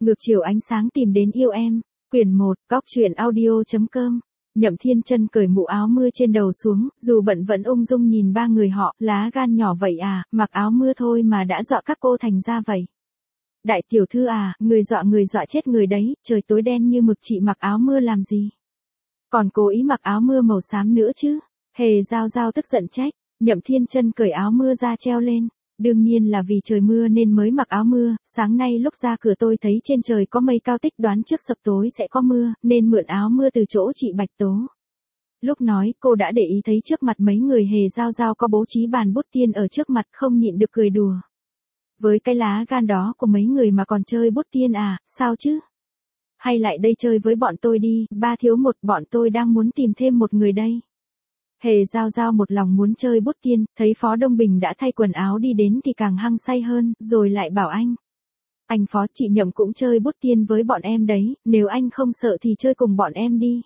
Ngược chiều ánh sáng tìm đến yêu em, quyển 1, góc truyện audio.com. Nhậm Thiên Chân cởi mũ áo mưa trên đầu xuống, dù bận vẫn ung dung nhìn ba người họ, lá gan nhỏ vậy à, mặc áo mưa thôi mà đã dọa các cô thành ra vậy. Đại tiểu thư à, người dọa chết người đấy, trời tối đen như mực chị mặc áo mưa làm gì? Còn cố ý mặc áo mưa màu xám nữa chứ? Hề Giao Giao tức giận trách. Nhậm Thiên Chân cởi áo mưa ra treo lên. Đương nhiên là vì trời mưa nên mới mặc áo mưa, sáng nay lúc ra cửa tôi thấy trên trời có mây cao tích đoán trước sập tối sẽ có mưa, nên mượn áo mưa từ chỗ chị Bạch Tố. Lúc nói, cô đã để ý thấy trước mặt mấy người Hề Giao Giao có bố trí bàn bút tiên ở trước mặt, không nhịn được cười đùa. Với cái lá gan đó của mấy người mà còn chơi bút tiên à, sao chứ? Hay lại đây chơi với bọn tôi đi, 3 thiếu 1, bọn tôi đang muốn tìm thêm một người đây. Hề Giao Giao một lòng muốn chơi bút tiên, thấy Phó Đông Bình đã thay quần áo đi đến thì càng hăng say hơn, rồi lại bảo anh. Anh Phó, chị Nhậm cũng chơi bút tiên với bọn em đấy, nếu anh không sợ thì chơi cùng bọn em đi.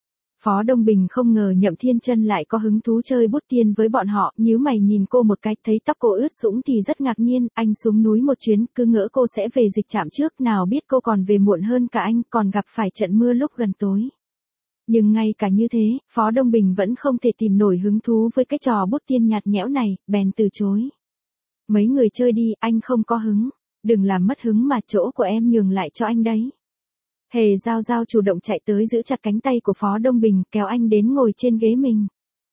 Phó Đông Bình không ngờ Nhậm Thiên Chân lại có hứng thú chơi bút tiên với bọn họ, nhíu mày nhìn cô một cái, thấy tóc cô ướt sũng thì rất ngạc nhiên, anh xuống núi một chuyến, cứ ngỡ cô sẽ về dịch trạm trước, nào biết cô còn về muộn hơn cả anh, còn gặp phải trận mưa lúc gần tối. Nhưng ngay cả như thế, Phó Đông Bình vẫn không thể tìm nổi hứng thú với cái trò bút tiên nhạt nhẽo này, bèn từ chối. Mấy người chơi đi, anh không có hứng. Đừng làm mất hứng mà, chỗ của em nhường lại cho anh đấy. Hề Giao Giao chủ động chạy tới giữ chặt cánh tay của Phó Đông Bình, kéo anh đến ngồi trên ghế mình.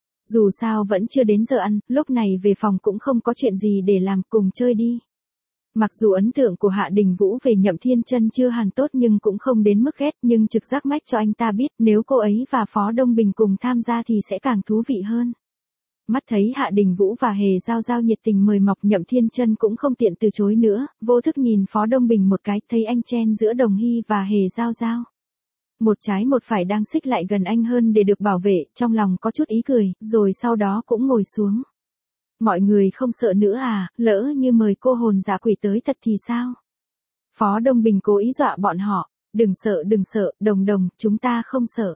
Dù sao vẫn chưa đến giờ ăn, lúc này về phòng cũng không có chuyện gì để làm, cùng chơi đi. Mặc dù ấn tượng của Hạ Đình Vũ về Nhậm Thiên Chân chưa hẳn tốt nhưng cũng không đến mức ghét, nhưng trực giác mách cho anh ta biết nếu cô ấy và Phó Đông Bình cùng tham gia thì sẽ càng thú vị hơn. Mắt thấy Hạ Đình Vũ và Hề Giao Giao nhiệt tình mời mọc, Nhậm Thiên Chân cũng không tiện từ chối nữa, vô thức nhìn Phó Đông Bình một cái, thấy anh chen giữa Đồng Hy và Hề Giao Giao. Một trái một phải đang xích lại gần anh hơn để được bảo vệ, trong lòng có chút ý cười, rồi sau đó cũng ngồi xuống. Mọi người không sợ nữa à, lỡ như mời cô hồn dã quỷ tới thật thì sao? Phó Đông Bình cố ý dọa bọn họ, đừng sợ, Đồng Đồng, chúng ta không sợ.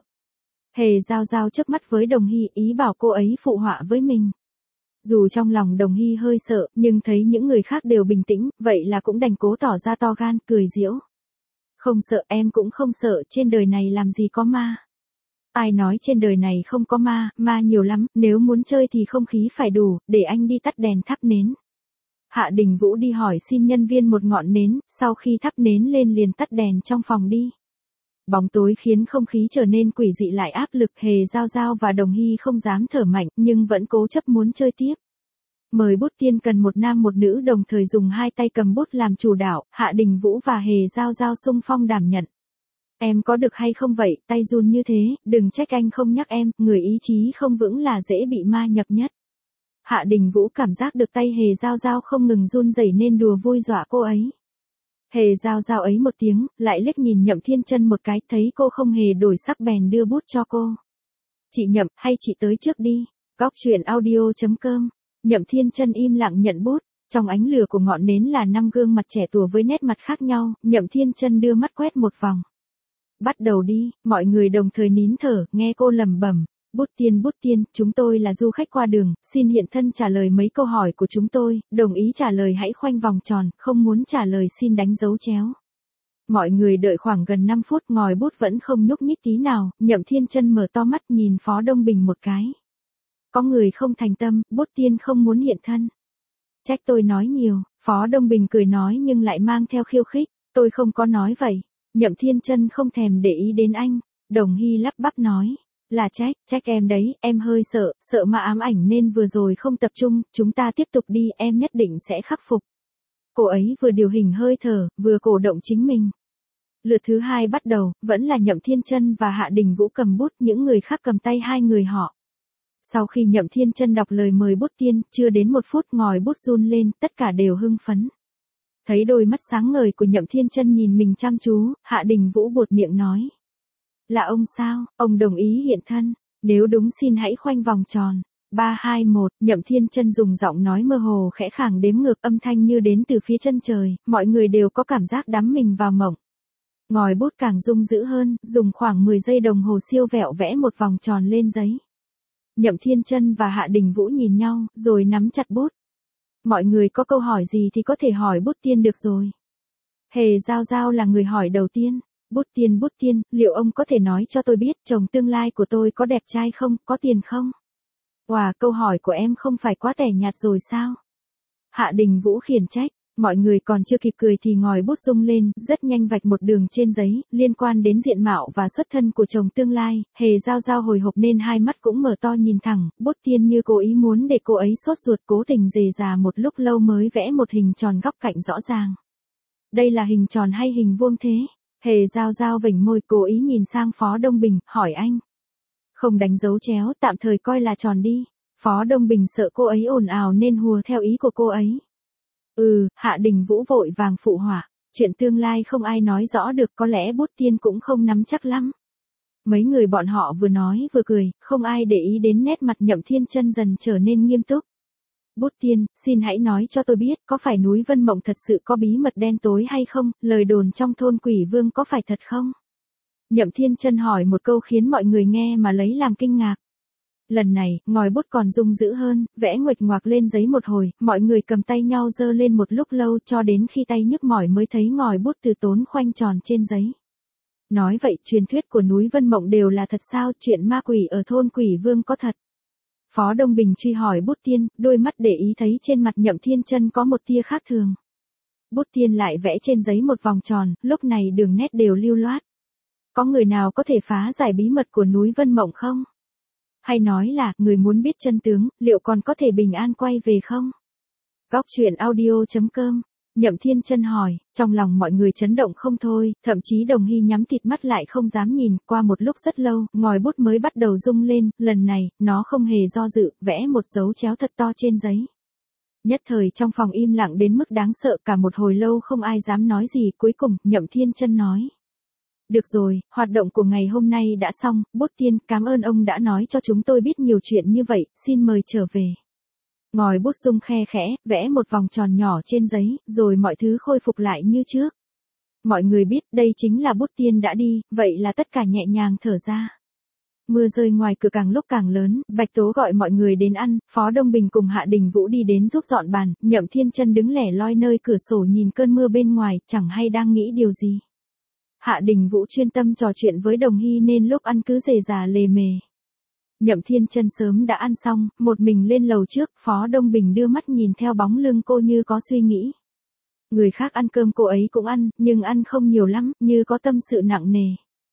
Hề Giao Giao chớp mắt với Đồng Hy, ý bảo cô ấy phụ họa với mình. Dù trong lòng Đồng Hy hơi sợ, nhưng thấy những người khác đều bình tĩnh, vậy là cũng đành cố tỏ ra to gan, cười giễu. Không sợ, em cũng không sợ, trên đời này làm gì có ma. Ai nói trên đời này không có ma, ma nhiều lắm, nếu muốn chơi thì không khí phải đủ, để anh đi tắt đèn thắp nến. Hạ Đình Vũ đi hỏi xin nhân viên một ngọn nến, sau khi thắp nến lên liền tắt đèn trong phòng đi. Bóng tối khiến không khí trở nên quỷ dị lại áp lực, Hề Giao Giao và Đồng Hy không dám thở mạnh, nhưng vẫn cố chấp muốn chơi tiếp. Mời bút tiên cần một nam một nữ đồng thời dùng hai tay cầm bút làm chủ đạo, Hạ Đình Vũ và Hề Giao Giao xung phong đảm nhận. Em có được hay không vậy, tay run như thế, đừng trách anh không nhắc em, người ý chí không vững là dễ bị ma nhập nhất. Hạ Đình Vũ cảm giác được tay Hề Giao Giao không ngừng run rẩy nên đùa vui dọa cô ấy. Hề Giao Giao ấy một tiếng, lại liếc nhìn Nhậm Thiên Chân một cái, thấy cô không hề đổi sắc bèn đưa bút cho cô. Chị Nhậm, hay chị tới trước đi. Góc truyện audio.com. Nhậm Thiên Chân im lặng nhận bút, trong ánh lửa của ngọn nến là 5 gương mặt trẻ tuổi với nét mặt khác nhau, Nhậm Thiên Chân đưa mắt quét một vòng. Bắt đầu đi, mọi người đồng thời nín thở, nghe cô lẩm bẩm. Bút tiên, chúng tôi là du khách qua đường, xin hiện thân trả lời mấy câu hỏi của chúng tôi, đồng ý trả lời hãy khoanh vòng tròn, không muốn trả lời xin đánh dấu chéo. Mọi người đợi khoảng gần 5 phút, ngòi bút vẫn không nhúc nhích tí nào, Nhậm Thiên Chân mở to mắt nhìn Phó Đông Bình một cái. Có người không thành tâm, bút tiên không muốn hiện thân. Trách tôi nói nhiều, Phó Đông Bình cười nói nhưng lại mang theo khiêu khích, tôi không có nói vậy. Nhậm Thiên Chân không thèm để ý đến anh, Đồng Hy lắp bắp nói. Là trách em đấy, em hơi sợ mà ám ảnh nên vừa rồi không tập trung, chúng ta tiếp tục đi, em nhất định sẽ khắc phục. Cô ấy vừa điều hình hơi thở, vừa cổ động chính mình. Lượt thứ 2 bắt đầu, vẫn là Nhậm Thiên Chân và Hạ Đình Vũ cầm bút, những người khác cầm tay hai người họ. Sau khi Nhậm Thiên Chân đọc lời mời bút tiên, chưa đến 1 phút ngòi bút run lên, tất cả đều hưng phấn. Thấy đôi mắt sáng ngời của Nhậm Thiên Chân nhìn mình chăm chú, Hạ Đình Vũ buột miệng nói. Là ông sao, ông đồng ý hiện thân, nếu đúng xin hãy khoanh vòng tròn. 3, 2, 1, Nhậm Thiên Chân dùng giọng nói mơ hồ khẽ khàng đếm ngược, âm thanh như đến từ phía chân trời, mọi người đều có cảm giác đắm mình vào mộng. Ngòi bút càng rung dữ hơn, dùng khoảng 10 giây đồng hồ siêu vẹo vẽ một vòng tròn lên giấy. Nhậm Thiên Chân và Hạ Đình Vũ nhìn nhau, rồi nắm chặt bút. Mọi người có câu hỏi gì thì có thể hỏi bút tiên được rồi. Hề Giao Giao là người hỏi đầu tiên. Bút tiên, liệu ông có thể nói cho tôi biết chồng tương lai của tôi có đẹp trai không, có tiền không? Wow, câu hỏi của em không phải quá tẻ nhạt rồi sao? Hạ Đình Vũ khiển trách. Mọi người còn chưa kịp cười thì ngòi bút rung lên, rất nhanh vạch một đường trên giấy, liên quan đến diện mạo và xuất thân của chồng tương lai. Hề Giao Giao hồi hộp nên hai mắt cũng mở to nhìn thẳng, Bút Tiên như cố ý muốn để cô ấy sốt ruột, cố tình rề rà một lúc lâu mới vẽ một hình tròn góc cạnh rõ ràng. Đây là hình tròn hay hình vuông thế? Hề Giao Giao vểnh môi, cố ý nhìn sang Phó Đông Bình, hỏi anh. Không đánh dấu chéo, tạm thời coi là tròn đi. Phó Đông Bình sợ cô ấy ồn ào nên hùa theo ý của cô ấy. Hạ Đình Vũ vội vàng phụ họa, chuyện tương lai không ai nói rõ được, có lẽ Bút Tiên cũng không nắm chắc lắm. Mấy người bọn họ vừa nói vừa cười, không ai để ý đến nét mặt Nhậm Thiên Chân dần trở nên nghiêm túc. Bút Tiên, xin hãy nói cho tôi biết, có phải núi Vân Mộng thật sự có bí mật đen tối hay không, lời đồn trong thôn Quỷ Vương có phải thật không? Nhậm Thiên Chân hỏi một câu khiến mọi người nghe mà lấy làm kinh ngạc. Lần này, ngòi bút còn rung dữ hơn, vẽ nguệch ngoạc lên giấy một hồi, mọi người cầm tay nhau giơ lên một lúc lâu cho đến khi tay nhức mỏi mới thấy ngòi bút từ tốn khoanh tròn trên giấy. Nói vậy, truyền thuyết của núi Vân Mộng đều là thật sao, chuyện ma quỷ ở thôn Quỷ Vương có thật? Phó Đông Bình truy hỏi Bút Tiên, đôi mắt để ý thấy trên mặt Nhậm Thiên Chân có một tia khác thường. Bút Tiên lại vẽ trên giấy một vòng tròn, lúc này đường nét đều lưu loát. Có người nào có thể phá giải bí mật của núi Vân Mộng không? Hay nói là, người muốn biết chân tướng, liệu còn có thể bình an quay về không? Góc truyện audio.com, Nhậm Thiên Chân hỏi, trong lòng mọi người chấn động không thôi, thậm chí Đồng Hy nhắm thịt mắt lại không dám nhìn, qua một lúc rất lâu, ngòi bút mới bắt đầu rung lên, lần này, nó không hề do dự, vẽ một dấu chéo thật to trên giấy. Nhất thời trong phòng im lặng đến mức đáng sợ, cả một hồi lâu không ai dám nói gì, cuối cùng, Nhậm Thiên Chân nói. Được rồi, hoạt động của ngày hôm nay đã xong, Bút Tiên, cảm ơn ông đã nói cho chúng tôi biết nhiều chuyện như vậy, xin mời trở về. Ngòi bút rung khe khẽ, vẽ một vòng tròn nhỏ trên giấy, rồi mọi thứ khôi phục lại như trước. Mọi người biết đây chính là Bút Tiên đã đi, vậy là tất cả nhẹ nhàng thở ra. Mưa rơi ngoài cửa càng lúc càng lớn, Bạch Tố gọi mọi người đến ăn, Phó Đông Bình cùng Hạ Đình Vũ đi đến giúp dọn bàn, Nhậm Thiên Chân đứng lẻ loi nơi cửa sổ nhìn cơn mưa bên ngoài, chẳng hay đang nghĩ điều gì. Hạ Đình Vũ chuyên tâm trò chuyện với Đồng Hy nên lúc ăn cứ rề rà lề mề. Nhậm Thiên Chân sớm đã ăn xong, một mình lên lầu trước, Phó Đông Bình đưa mắt nhìn theo bóng lưng cô như có suy nghĩ. Người khác ăn cơm cô ấy cũng ăn, nhưng ăn không nhiều lắm, như có tâm sự nặng nề.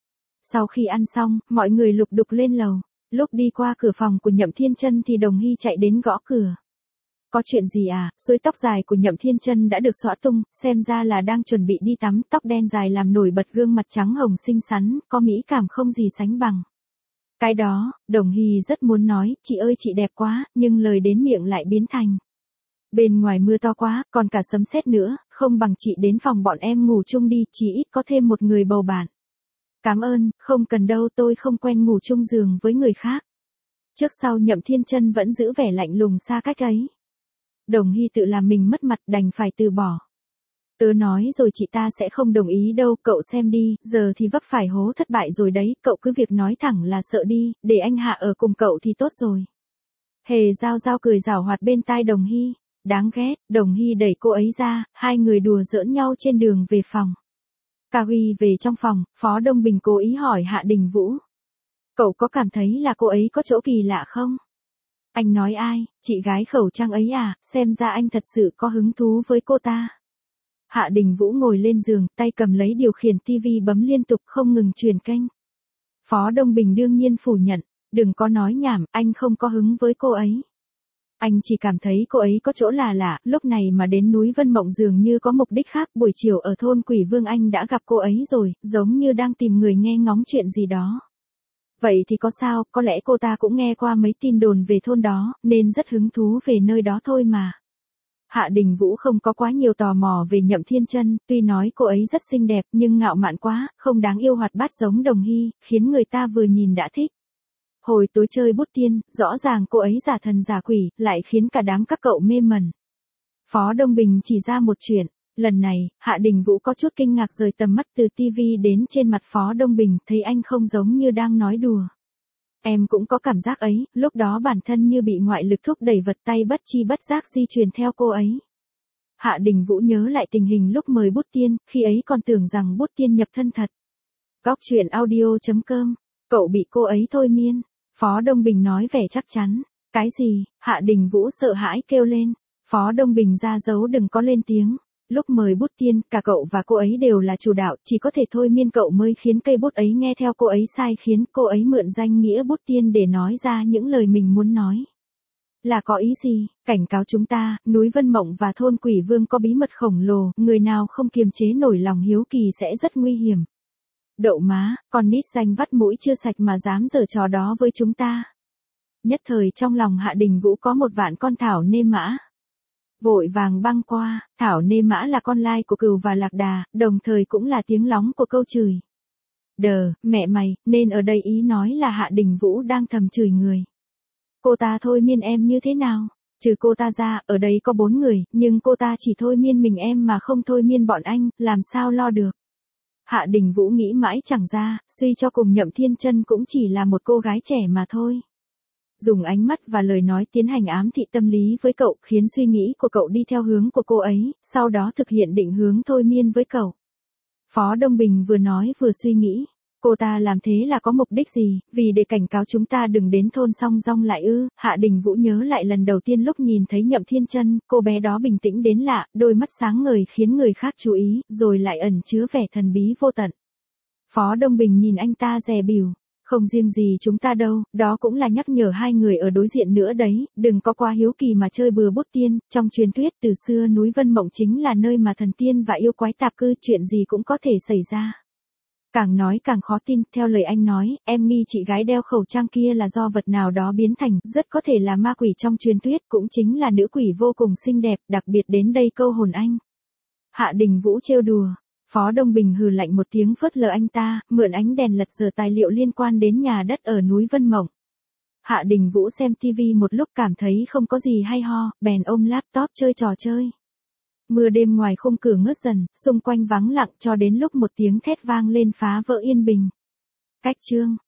Sau khi ăn xong, mọi người lục đục lên lầu. Lúc đi qua cửa phòng của Nhậm Thiên Chân thì Đồng Hy chạy đến gõ cửa. Có chuyện gì à? Xối tóc dài của Nhậm Thiên Chân đã được xõa tung, xem ra là đang chuẩn bị đi tắm, tóc đen dài làm nổi bật gương mặt trắng hồng xinh xắn, có mỹ cảm không gì sánh bằng. Cái đó, Đồng Hy rất muốn nói, chị ơi chị đẹp quá, nhưng lời đến miệng lại biến thành. Bên ngoài mưa to quá, còn cả sấm sét nữa, không bằng chị đến phòng bọn em ngủ chung đi, chỉ ít có thêm một người bầu bạn. Cảm ơn, không cần đâu, tôi không quen ngủ chung giường với người khác. Trước sau Nhậm Thiên Chân vẫn giữ vẻ lạnh lùng xa cách ấy. Đồng Hy tự làm mình mất mặt đành phải từ bỏ. Tớ nói rồi chị ta sẽ không đồng ý đâu, cậu xem đi, giờ thì vấp phải hố thất bại rồi đấy, cậu cứ việc nói thẳng là sợ đi, để anh Hạ ở cùng cậu thì tốt rồi. Hề Giao Giao cười giảo hoạt bên tai Đồng Hy, đáng ghét, Đồng Hy đẩy cô ấy ra, hai người đùa giỡn nhau trên đường về phòng. Ca Huy về trong phòng, Phó Đông Bình cố ý hỏi Hạ Đình Vũ. Cậu có cảm thấy là cô ấy có chỗ kỳ lạ không? Anh nói ai, chị gái khẩu trang ấy à, xem ra anh thật sự có hứng thú với cô ta. Hạ Đình Vũ ngồi lên giường, tay cầm lấy điều khiển tivi bấm liên tục không ngừng truyền kênh. Phó Đông Bình đương nhiên phủ nhận, đừng có nói nhảm, anh không có hứng với cô ấy. Anh chỉ cảm thấy cô ấy có chỗ là lạ, lúc này mà đến núi Vân Mộng dường như có mục đích khác, buổi chiều ở thôn Quỷ Vương anh đã gặp cô ấy rồi, giống như đang tìm người nghe ngóng chuyện gì đó. Vậy thì có sao, có lẽ cô ta cũng nghe qua mấy tin đồn về thôn đó, nên rất hứng thú về nơi đó thôi mà. Hạ Đình Vũ không có quá nhiều tò mò về Nhậm Thiên Chân, tuy nói cô ấy rất xinh đẹp nhưng ngạo mạn quá, không đáng yêu hoạt bát giống Đồng Hy, khiến người ta vừa nhìn đã thích. Hồi tối chơi Bút Tiên, rõ ràng cô ấy giả thần giả quỷ, lại khiến cả đám các cậu mê mẩn. Phó Đông Bình chỉ ra một chuyện, lần này, Hạ Đình Vũ có chút kinh ngạc rời tầm mắt từ tivi đến trên mặt Phó Đông Bình, thấy anh không giống như đang nói đùa. Em cũng có cảm giác ấy, lúc đó bản thân như bị ngoại lực thúc đẩy vật tay bất chi bất giác di chuyển theo cô ấy. Hạ Đình Vũ nhớ lại tình hình lúc mời Bút Tiên, khi ấy còn tưởng rằng Bút Tiên nhập thân thật. Góc truyện audio.com, cậu bị cô ấy thôi miên. Phó Đông Bình nói vẻ chắc chắn. Cái gì? Hạ Đình Vũ sợ hãi kêu lên. Phó Đông Bình ra dấu đừng có lên tiếng. Lúc mời Bút Tiên, cả cậu và cô ấy đều là chủ đạo, chỉ có thể thôi miên cậu mới khiến cây bút ấy nghe theo cô ấy sai, khiến cô ấy mượn danh nghĩa Bút Tiên để nói ra những lời mình muốn nói. Là có ý gì? Cảnh cáo chúng ta, núi Vân Mộng và thôn Quỷ Vương có bí mật khổng lồ, người nào không kiềm chế nổi lòng hiếu kỳ sẽ rất nguy hiểm. Đậu má, con nít danh vắt mũi chưa sạch mà dám giở trò đó với chúng ta. Nhất thời trong lòng Hạ Đình Vũ có một vạn con thảo nê mã. Vội vàng băng qua, thảo nê mã là con lai của cừu và lạc đà, đồng thời cũng là tiếng lóng của câu chửi. Đờ, mẹ mày, nên ở đây ý nói là Hạ Đình Vũ đang thầm chửi người. Cô ta thôi miên em như thế nào? Trừ cô ta ra, ở đây có 4 người, nhưng cô ta chỉ thôi miên mình em mà không thôi miên bọn anh, làm sao lo được? Hạ Đình Vũ nghĩ mãi chẳng ra, suy cho cùng Nhậm Thiên Chân cũng chỉ là một cô gái trẻ mà thôi. Dùng ánh mắt và lời nói tiến hành ám thị tâm lý với cậu, khiến suy nghĩ của cậu đi theo hướng của cô ấy, sau đó thực hiện định hướng thôi miên với cậu. Phó Đông Bình vừa nói vừa suy nghĩ. Cô ta làm thế là có mục đích gì, vì để cảnh cáo chúng ta đừng đến thôn Song Rong lại ư? Hạ Đình Vũ nhớ lại lần đầu tiên lúc nhìn thấy Nhậm Thiên Chân, cô bé đó bình tĩnh đến lạ, đôi mắt sáng ngời khiến người khác chú ý, rồi lại ẩn chứa vẻ thần bí vô tận. Phó Đông Bình nhìn anh ta dè bỉu. Không riêng gì chúng ta đâu, đó cũng là nhắc nhở hai người ở đối diện nữa đấy, đừng có quá hiếu kỳ mà chơi bừa Bút Tiên, trong truyền thuyết từ xưa núi Vân Mộng chính là nơi mà thần tiên và yêu quái tạp cư, chuyện gì cũng có thể xảy ra. Càng nói càng khó tin, theo lời anh nói, em nghi chị gái đeo khẩu trang kia là do vật nào đó biến thành, rất có thể là ma quỷ trong truyền thuyết, cũng chính là nữ quỷ vô cùng xinh đẹp, đặc biệt đến đây câu hồn anh. Hạ Đình Vũ trêu đùa. Phó Đông Bình hừ lạnh một tiếng phớt lờ anh ta, mượn ánh đèn lật dở tài liệu liên quan đến nhà đất ở núi Vân Mộng. Hạ Đình Vũ xem TV một lúc cảm thấy không có gì hay ho, bèn ôm laptop chơi trò chơi. Mưa đêm ngoài khung cửa ngớt dần, xung quanh vắng lặng cho đến lúc một tiếng thét vang lên phá vỡ yên bình. Cách chương